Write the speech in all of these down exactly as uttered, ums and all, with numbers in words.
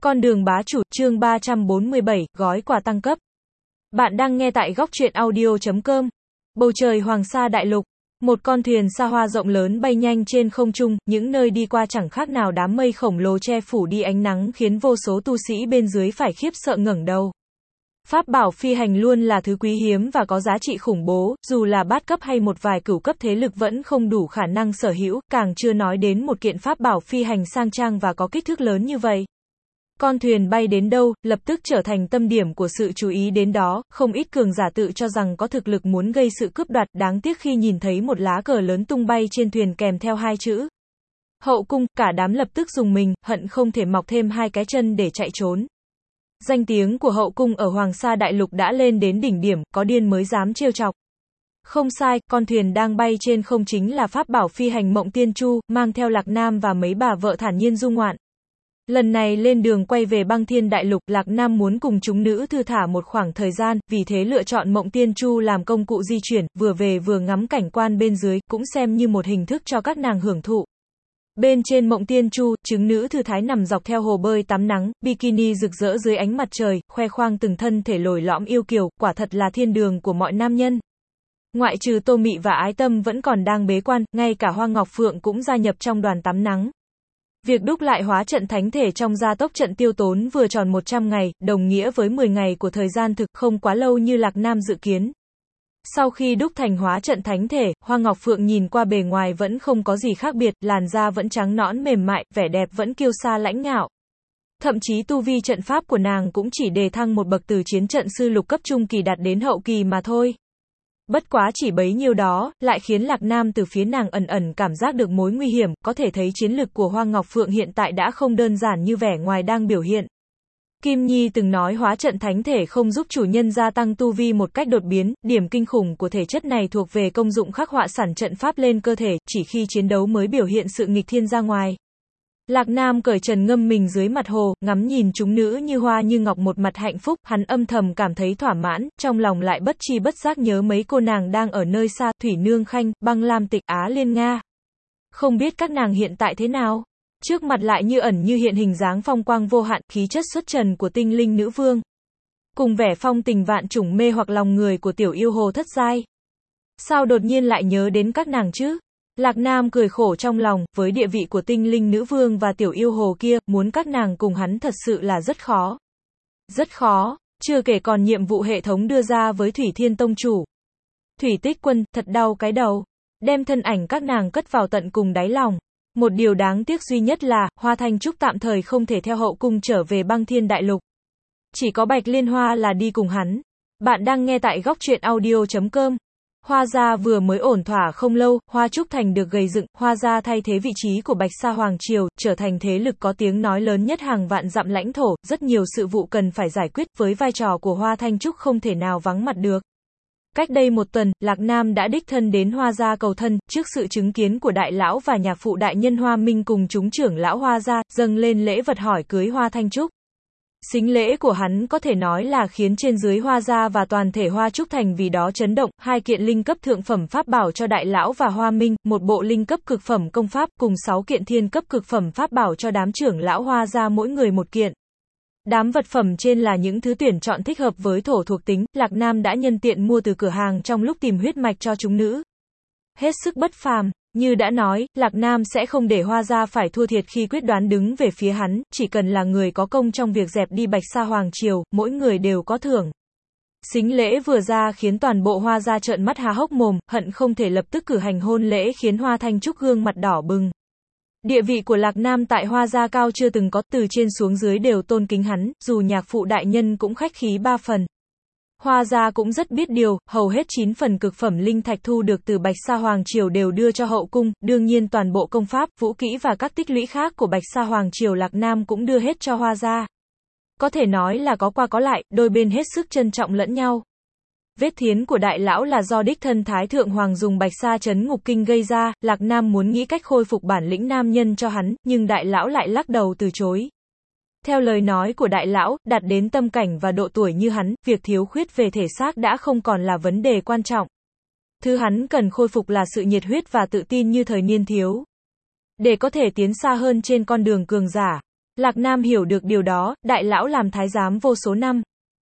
Con đường bá chủ, chương ba trăm bốn mươi bảy, gói quà tăng cấp. Bạn đang nghe tại góc truyện audio chấm com. Bầu trời Hoàng Sa Đại Lục. Một con thuyền xa hoa rộng lớn bay nhanh trên không trung, những nơi đi qua chẳng khác nào đám mây khổng lồ che phủ đi ánh nắng khiến vô số tu sĩ bên dưới phải khiếp sợ ngẩng đầu. Pháp bảo phi hành luôn là thứ quý hiếm và có giá trị khủng bố, dù là bát cấp hay một vài cửu cấp thế lực vẫn không đủ khả năng sở hữu, càng chưa nói đến một kiện pháp bảo phi hành sang trang và có kích thước lớn như vậy. Con thuyền bay đến đâu, lập tức trở thành tâm điểm của sự chú ý đến đó, không ít cường giả tự cho rằng có thực lực muốn gây sự cướp đoạt, đáng tiếc khi nhìn thấy một lá cờ lớn tung bay trên thuyền kèm theo hai chữ Hậu cung, cả đám lập tức rùng mình, hận không thể mọc thêm hai cái chân để chạy trốn. Danh tiếng của hậu cung ở Hoàng Sa Đại Lục đã lên đến đỉnh điểm, có điên mới dám trêu chọc. Không sai, con thuyền đang bay trên không chính là pháp bảo phi hành Mộng Tiên Chu, mang theo Lạc Nam và mấy bà vợ thản nhiên du ngoạn. Lần này lên đường quay về Băng Thiên Đại Lục, Lạc Nam muốn cùng chúng nữ thư thả một khoảng thời gian, vì thế lựa chọn Mộng Tiên Chu làm công cụ di chuyển, vừa về vừa ngắm cảnh quan bên dưới, cũng xem như một hình thức cho các nàng hưởng thụ. Bên trên Mộng Tiên Chu, chúng nữ thư thái nằm dọc theo hồ bơi tắm nắng, bikini rực rỡ dưới ánh mặt trời, khoe khoang từng thân thể lồi lõm yêu kiều, quả thật là thiên đường của mọi nam nhân. Ngoại trừ Tô Mị và Ái Tâm vẫn còn đang bế quan, ngay cả Hoa Ngọc Phượng cũng gia nhập trong đoàn tắm nắng. Việc đúc lại hóa trận thánh thể trong gia tốc trận tiêu tốn vừa tròn một trăm ngày, đồng nghĩa với mười ngày của thời gian thực, không quá lâu như Lạc Nam dự kiến. Sau khi đúc thành hóa trận thánh thể, Hoa Ngọc Phượng nhìn qua bề ngoài vẫn không có gì khác biệt, làn da vẫn trắng nõn mềm mại, vẻ đẹp vẫn kiêu sa lãnh ngạo. Thậm chí tu vi trận pháp của nàng cũng chỉ đề thăng một bậc từ chiến trận sư lục cấp trung kỳ đạt đến hậu kỳ mà thôi. Bất quá chỉ bấy nhiêu đó, lại khiến Lạc Nam từ phía nàng ẩn ẩn cảm giác được mối nguy hiểm, có thể thấy chiến lực của Hoa Ngọc Phượng hiện tại đã không đơn giản như vẻ ngoài đang biểu hiện. Kim Nhi từng nói hóa trận thánh thể không giúp chủ nhân gia tăng tu vi một cách đột biến, điểm kinh khủng của thể chất này thuộc về công dụng khắc họa sẵn trận pháp lên cơ thể, chỉ khi chiến đấu mới biểu hiện sự nghịch thiên ra ngoài. Lạc Nam cởi trần ngâm mình dưới mặt hồ, ngắm nhìn chúng nữ như hoa như ngọc một mặt hạnh phúc, hắn âm thầm cảm thấy thỏa mãn, trong lòng lại bất chi bất giác nhớ mấy cô nàng đang ở nơi xa, Thủy Nương Khanh, Băng Lam Tịch, Á Liên Nga. Không biết các nàng hiện tại thế nào? Trước mặt lại như ẩn như hiện hình dáng phong quang vô hạn, khí chất xuất trần của tinh linh nữ vương. Cùng vẻ phong tình vạn trùng mê hoặc lòng người của tiểu yêu hồ thất giai. Sao đột nhiên lại nhớ đến các nàng chứ? Lạc Nam cười khổ trong lòng, với địa vị của tinh linh nữ vương và tiểu yêu hồ kia, muốn các nàng cùng hắn thật sự là rất khó. Rất khó, chưa kể còn nhiệm vụ hệ thống đưa ra với Thủy Thiên Tông chủ. Thủy Tích Quân, thật đau cái đầu. Đem thân ảnh các nàng cất vào tận cùng đáy lòng. Một điều đáng tiếc duy nhất là, Hoa Thanh Trúc tạm thời không thể theo hậu cung trở về Băng Thiên Đại Lục. Chỉ có Bạch Liên Hoa là đi cùng hắn. Bạn đang nghe tại góc truyện audio chấm com. Hoa gia vừa mới ổn thỏa không lâu, Hoa Trúc Thành được gầy dựng, Hoa gia thay thế vị trí của Bạch Sa Hoàng Triều, trở thành thế lực có tiếng nói lớn nhất hàng vạn dặm lãnh thổ, rất nhiều sự vụ cần phải giải quyết, với vai trò của Hoa Thanh Trúc không thể nào vắng mặt được. Cách đây một tuần, Lạc Nam đã đích thân đến Hoa gia cầu thân, trước sự chứng kiến của đại lão và nhạc phụ đại nhân Hoa Minh cùng chúng trưởng lão Hoa gia, dâng lên lễ vật hỏi cưới Hoa Thanh Trúc. Sính lễ của hắn có thể nói là khiến trên dưới Hoa gia và toàn thể Hoa Trúc Thành vì đó chấn động, hai kiện linh cấp thượng phẩm pháp bảo cho đại lão và Hoa Minh, một bộ linh cấp cực phẩm công pháp, cùng sáu kiện thiên cấp cực phẩm pháp bảo cho đám trưởng lão Hoa gia mỗi người một kiện. Đám vật phẩm trên là những thứ tuyển chọn thích hợp với thổ thuộc tính, Lạc Nam đã nhân tiện mua từ cửa hàng trong lúc tìm huyết mạch cho chúng nữ. Hết sức bất phàm. Như đã nói, Lạc Nam sẽ không để Hoa gia phải thua thiệt khi quyết đoán đứng về phía hắn, chỉ cần là người có công trong việc dẹp đi Bạch Sa Hoàng Triều, mỗi người đều có thưởng. Sính lễ vừa ra khiến toàn bộ Hoa gia trợn mắt há hốc mồm, hận không thể lập tức cử hành hôn lễ khiến Hoa Thanh Trúc gương mặt đỏ bừng. Địa vị của Lạc Nam tại Hoa gia cao chưa từng có, từ trên xuống dưới đều tôn kính hắn, dù nhạc phụ đại nhân cũng khách khí ba phần. Hoa gia cũng rất biết điều, hầu hết chín phần cực phẩm linh thạch thu được từ Bạch Sa Hoàng Triều đều đưa cho hậu cung, đương nhiên toàn bộ công pháp, vũ kỹ và các tích lũy khác của Bạch Sa Hoàng Triều Lạc Nam cũng đưa hết cho Hoa gia. Có thể nói là có qua có lại, đôi bên hết sức trân trọng lẫn nhau. Vết thiến của đại lão là do đích thân Thái Thượng Hoàng dùng Bạch Sa Trấn Ngục Kinh gây ra, Lạc Nam muốn nghĩ cách khôi phục bản lĩnh nam nhân cho hắn, nhưng đại lão lại lắc đầu từ chối. Theo lời nói của đại lão, đạt đến tâm cảnh và độ tuổi như hắn, việc thiếu khuyết về thể xác đã không còn là vấn đề quan trọng. Thứ hắn cần khôi phục là sự nhiệt huyết và tự tin như thời niên thiếu. Để có thể tiến xa hơn trên con đường cường giả. Lạc Nam hiểu được điều đó, đại lão làm thái giám vô số năm.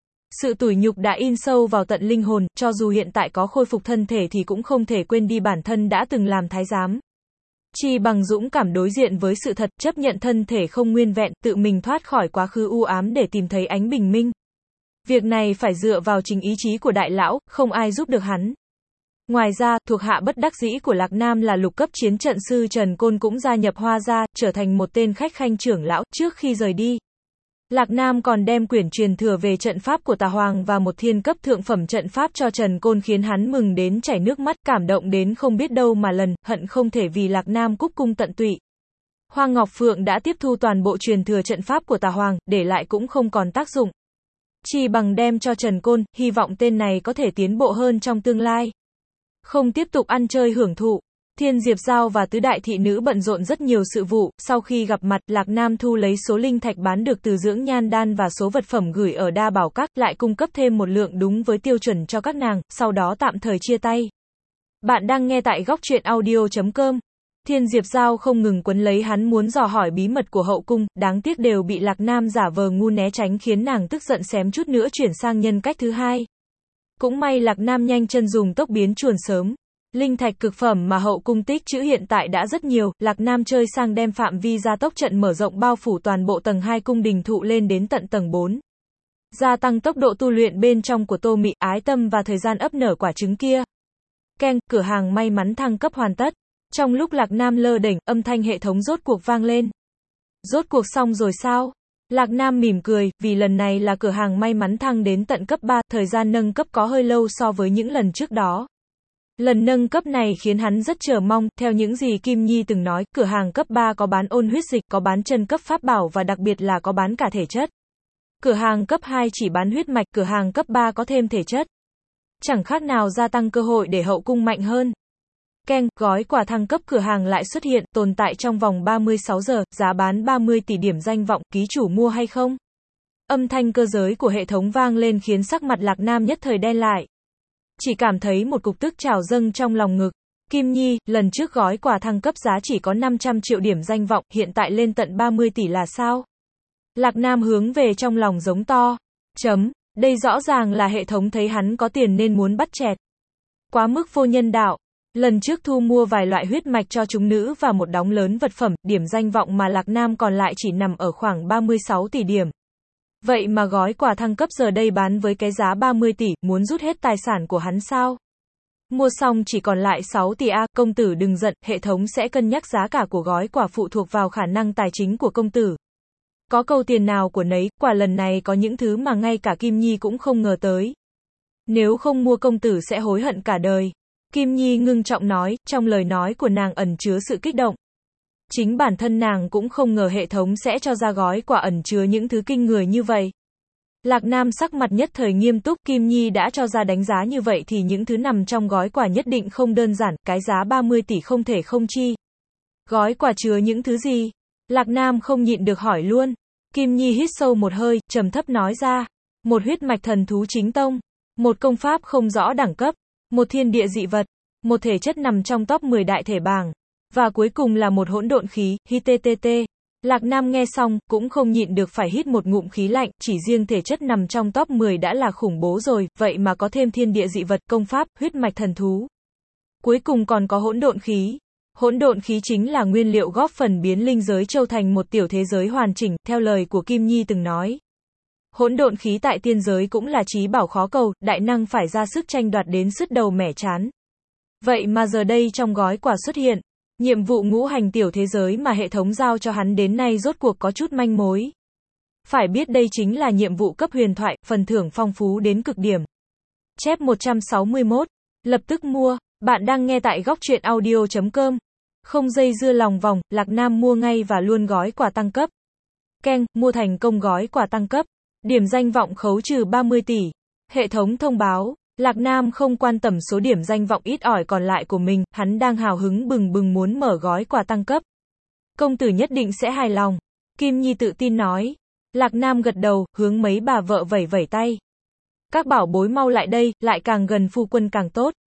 Sự tủi nhục đã in sâu vào tận linh hồn, cho dù hiện tại có khôi phục thân thể thì cũng không thể quên đi bản thân đã từng làm thái giám. Chi bằng dũng cảm đối diện với sự thật, chấp nhận thân thể không nguyên vẹn, tự mình thoát khỏi quá khứ u ám để tìm thấy ánh bình minh. Việc này phải dựa vào chính ý chí của đại lão, không ai giúp được hắn. Ngoài ra, thuộc hạ bất đắc dĩ của Lạc Nam là lục cấp chiến trận sư Trần Côn cũng gia nhập Hoa gia, trở thành một tên khách khanh trưởng lão. Trước khi rời đi, Lạc Nam còn đem quyển truyền thừa về trận pháp của Tà Hoàng và một thiên cấp thượng phẩm trận pháp cho Trần Côn, khiến hắn mừng đến chảy nước mắt, cảm động đến không biết đâu mà lần, hận không thể vì Lạc Nam cúc cung tận tụy. Hoa Ngọc Phượng đã tiếp thu toàn bộ truyền thừa trận pháp của Tà Hoàng, để lại cũng không còn tác dụng. Chi bằng đem cho Trần Côn, hy vọng tên này có thể tiến bộ hơn trong tương lai. Không tiếp tục ăn chơi hưởng thụ. Thiên Diệp Giao và tứ đại thị nữ bận rộn rất nhiều sự vụ, sau khi gặp mặt, Lạc Nam thu lấy số linh thạch bán được từ dưỡng nhan đan và số vật phẩm gửi ở Đa Bảo Các, lại cung cấp thêm một lượng đúng với tiêu chuẩn cho các nàng, sau đó tạm thời chia tay. Bạn đang nghe tại góc truyện audio chấm com. Thiên Diệp Giao không ngừng quấn lấy hắn muốn dò hỏi bí mật của hậu cung, đáng tiếc đều bị Lạc Nam giả vờ ngu né tránh, khiến nàng tức giận xém chút nữa chuyển sang nhân cách thứ hai. Cũng may Lạc Nam nhanh chân dùng tốc biến chuồn sớm. Linh thạch cực phẩm mà hậu cung tích trữ hiện tại đã rất nhiều, Lạc Nam chơi sang đem phạm vi gia tốc trận mở rộng bao phủ toàn bộ tầng hai cung đình thụ lên đến tận tầng bốn. Gia tăng tốc độ tu luyện bên trong của Tô Mị, ái tâm và thời gian ấp nở quả trứng kia. Keng, cửa hàng may mắn thăng cấp hoàn tất. Trong lúc Lạc Nam lơ đễnh, âm thanh hệ thống rốt cuộc vang lên. Rốt cuộc xong rồi sao? Lạc Nam mỉm cười, vì lần này là cửa hàng may mắn thăng đến tận cấp ba, thời gian nâng cấp có hơi lâu so với những lần trước đó. Lần nâng cấp này khiến hắn rất chờ mong, theo những gì Kim Nhi từng nói, cửa hàng cấp ba có bán ôn huyết dịch, có bán chân cấp pháp bảo và đặc biệt là có bán cả thể chất. Cửa hàng cấp hai chỉ bán huyết mạch, cửa hàng cấp ba có thêm thể chất. Chẳng khác nào gia tăng cơ hội để hậu cung mạnh hơn. Keng, gói quà thăng cấp cửa hàng lại xuất hiện, tồn tại trong vòng ba mươi sáu giờ, giá bán ba mươi tỷ điểm danh vọng, ký chủ mua hay không? Âm thanh cơ giới của hệ thống vang lên khiến sắc mặt Lạc Nam nhất thời đen lại. Chỉ cảm thấy một cục tức trào dâng trong lòng ngực. Kim Nhi, lần trước gói quà thăng cấp giá chỉ có năm trăm triệu điểm danh vọng, hiện tại lên tận ba mươi tỷ là sao? Lạc Nam hướng về trong lòng giống to. Chấm, đây rõ ràng là hệ thống thấy hắn có tiền nên muốn bắt chẹt. Quá mức vô nhân đạo. Lần trước thu mua vài loại huyết mạch cho chúng nữ và một đống lớn vật phẩm, điểm danh vọng mà Lạc Nam còn lại chỉ nằm ở khoảng ba mươi sáu tỷ điểm. Vậy mà gói quà thăng cấp giờ đây bán với cái giá ba mươi tỷ, muốn rút hết tài sản của hắn sao? Mua xong chỉ còn lại sáu tỷ a, công tử đừng giận, hệ thống sẽ cân nhắc giá cả của gói quà phụ thuộc vào khả năng tài chính của công tử. Có câu tiền nào của nấy, quả lần này có những thứ mà ngay cả Kim Nhi cũng không ngờ tới. Nếu không mua công tử sẽ hối hận cả đời. Kim Nhi ngưng trọng nói, trong lời nói của nàng ẩn chứa sự kích động. Chính bản thân nàng cũng không ngờ hệ thống sẽ cho ra gói quà ẩn chứa những thứ kinh người như vậy. Lạc Nam sắc mặt nhất thời nghiêm túc, Kim Nhi đã cho ra đánh giá như vậy thì những thứ nằm trong gói quà nhất định không đơn giản, cái giá ba mươi tỷ không thể không chi. Gói quà chứa những thứ gì? Lạc Nam không nhịn được hỏi luôn. Kim Nhi hít sâu một hơi, trầm thấp nói ra. Một huyết mạch thần thú chính tông. Một công pháp không rõ đẳng cấp. Một thiên địa dị vật. Một thể chất nằm trong top mười đại thể bảng. Và cuối cùng là một hỗn độn khí, hi tê tê tê. Lạc Nam nghe xong, cũng không nhịn được phải hít một ngụm khí lạnh, chỉ riêng thể chất nằm trong top mười đã là khủng bố rồi, vậy mà có thêm thiên địa dị vật, công pháp, huyết mạch thần thú. Cuối cùng còn có hỗn độn khí. Hỗn độn khí chính là nguyên liệu góp phần biến linh giới châu thành một tiểu thế giới hoàn chỉnh, theo lời của Kim Nhi từng nói. Hỗn độn khí tại tiên giới cũng là chí bảo khó cầu, đại năng phải ra sức tranh đoạt đến sứt đầu mẻ trán. Vậy mà giờ đây trong gói quà xuất hiện, nhiệm vụ ngũ hành tiểu thế giới mà hệ thống giao cho hắn đến nay rốt cuộc có chút manh mối. Phải biết đây chính là nhiệm vụ cấp huyền thoại, phần thưởng phong phú đến cực điểm. Chép một trăm sáu mươi mốt. Lập tức mua. Bạn đang nghe tại góc truyện audio chấm com. Không dây dưa lòng vòng, Lạc Nam mua ngay và luôn gói quà tăng cấp. Keng, mua thành công gói quà tăng cấp. Điểm danh vọng khấu trừ ba mươi tỷ. Hệ thống thông báo. Lạc Nam không quan tâm số điểm danh vọng ít ỏi còn lại của mình, hắn đang hào hứng bừng bừng muốn mở gói quà tăng cấp. Công tử nhất định sẽ hài lòng. Kim Nhi tự tin nói. Lạc Nam gật đầu, hướng mấy bà vợ vẩy vẩy tay. Các bảo bối mau lại đây, lại càng gần phu quân càng tốt.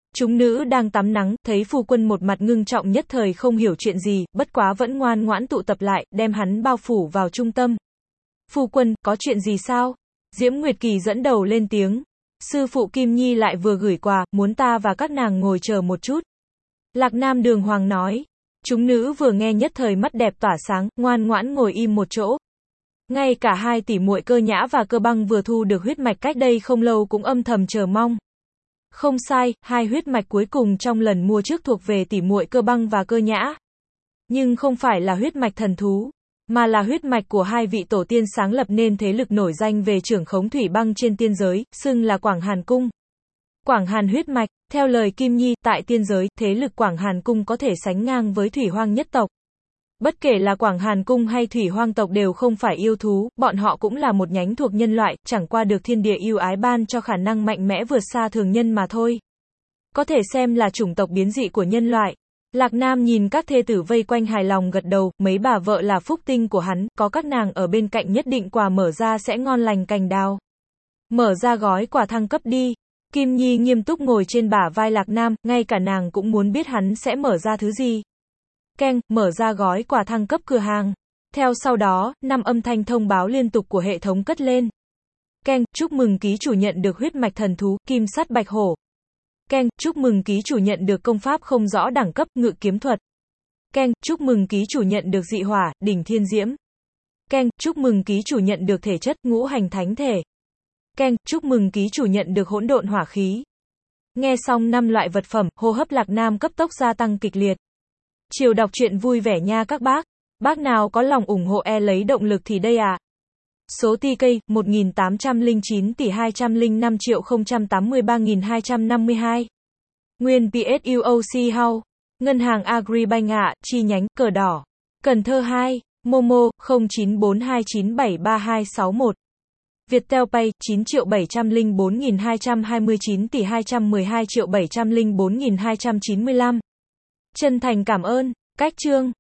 Chúng nữ đang tắm nắng, thấy phu quân một mặt ngưng trọng nhất thời không hiểu chuyện gì, bất quá vẫn ngoan ngoãn tụ tập lại, đem hắn bao phủ vào trung tâm. Phu quân, có chuyện gì sao? Diễm Nguyệt Kỳ dẫn đầu lên tiếng. Sư phụ Kim Nhi lại vừa gửi quà, muốn ta và các nàng ngồi chờ một chút. Lạc Nam đường hoàng nói. Chúng nữ vừa nghe nhất thời mắt đẹp tỏa sáng, ngoan ngoãn ngồi im một chỗ. Ngay cả hai tỷ muội Cơ Nhã và Cơ Băng vừa thu được huyết mạch cách đây không lâu cũng âm thầm chờ mong. Không sai, hai huyết mạch cuối cùng trong lần mua trước thuộc về tỷ muội Cơ Băng và Cơ Nhã. Nhưng không phải là huyết mạch thần thú, mà là huyết mạch của hai vị tổ tiên sáng lập nên thế lực nổi danh về trưởng khống thủy băng trên tiên giới, xưng là Quảng Hàn Cung. Quảng Hàn huyết mạch, theo lời Kim Nhi, tại tiên giới, thế lực Quảng Hàn Cung có thể sánh ngang với Thủy Hoang nhất tộc. Bất kể là Quảng Hàn Cung hay Thủy Hoang tộc đều không phải yêu thú, bọn họ cũng là một nhánh thuộc nhân loại, chẳng qua được thiên địa ưu ái ban cho khả năng mạnh mẽ vượt xa thường nhân mà thôi. Có thể xem là chủng tộc biến dị của nhân loại. Lạc Nam nhìn các thê tử vây quanh hài lòng gật đầu, mấy bà vợ là phúc tinh của hắn, có các nàng ở bên cạnh nhất định quà mở ra sẽ ngon lành cành đào. Mở ra gói quà thăng cấp đi. Kim Nhi nghiêm túc ngồi trên bả vai Lạc Nam, ngay cả nàng cũng muốn biết hắn sẽ mở ra thứ gì. Keng, mở ra gói quà thăng cấp cửa hàng. Theo sau đó, năm âm thanh thông báo liên tục của hệ thống cất lên. Keng, chúc mừng ký chủ nhận được huyết mạch thần thú, kim sắt bạch hổ. Keng, chúc mừng ký chủ nhận được công pháp không rõ đẳng cấp, ngự kiếm thuật. Keng, chúc mừng ký chủ nhận được dị hỏa, đỉnh thiên diễm. Keng, chúc mừng ký chủ nhận được thể chất, ngũ hành thánh thể. Keng, chúc mừng ký chủ nhận được hỗn độn hỏa khí. Nghe xong năm loại vật phẩm, hô hấp Lạc Nam cấp tốc gia tăng kịch liệt. Chiều đọc truyện vui vẻ nha các bác. Bác nào có lòng ủng hộ e lấy động lực thì đây à. Số tê ca, một nghìn tám trăm lẻ chín tỷ hai trăm lẻ năm triệu không trăm tám mươi ba nghìn hai trăm năm mươi hai. Nguyên pê ét u ô xê House. Ngân hàng Agribank ạ, chi nhánh, cờ đỏ. Cần Thơ hai. Momo, không chín bốn hai chín bảy ba hai sáu một. Viettel Pay, chín triệu bảy trăm lẻ bốn nghìn hai trăm hai mươi chín tỷ hai trăm mười hai triệu bảy trăm lẻ bốn nghìn hai trăm chín mươi lăm. Chân thành cảm ơn. Cách chương.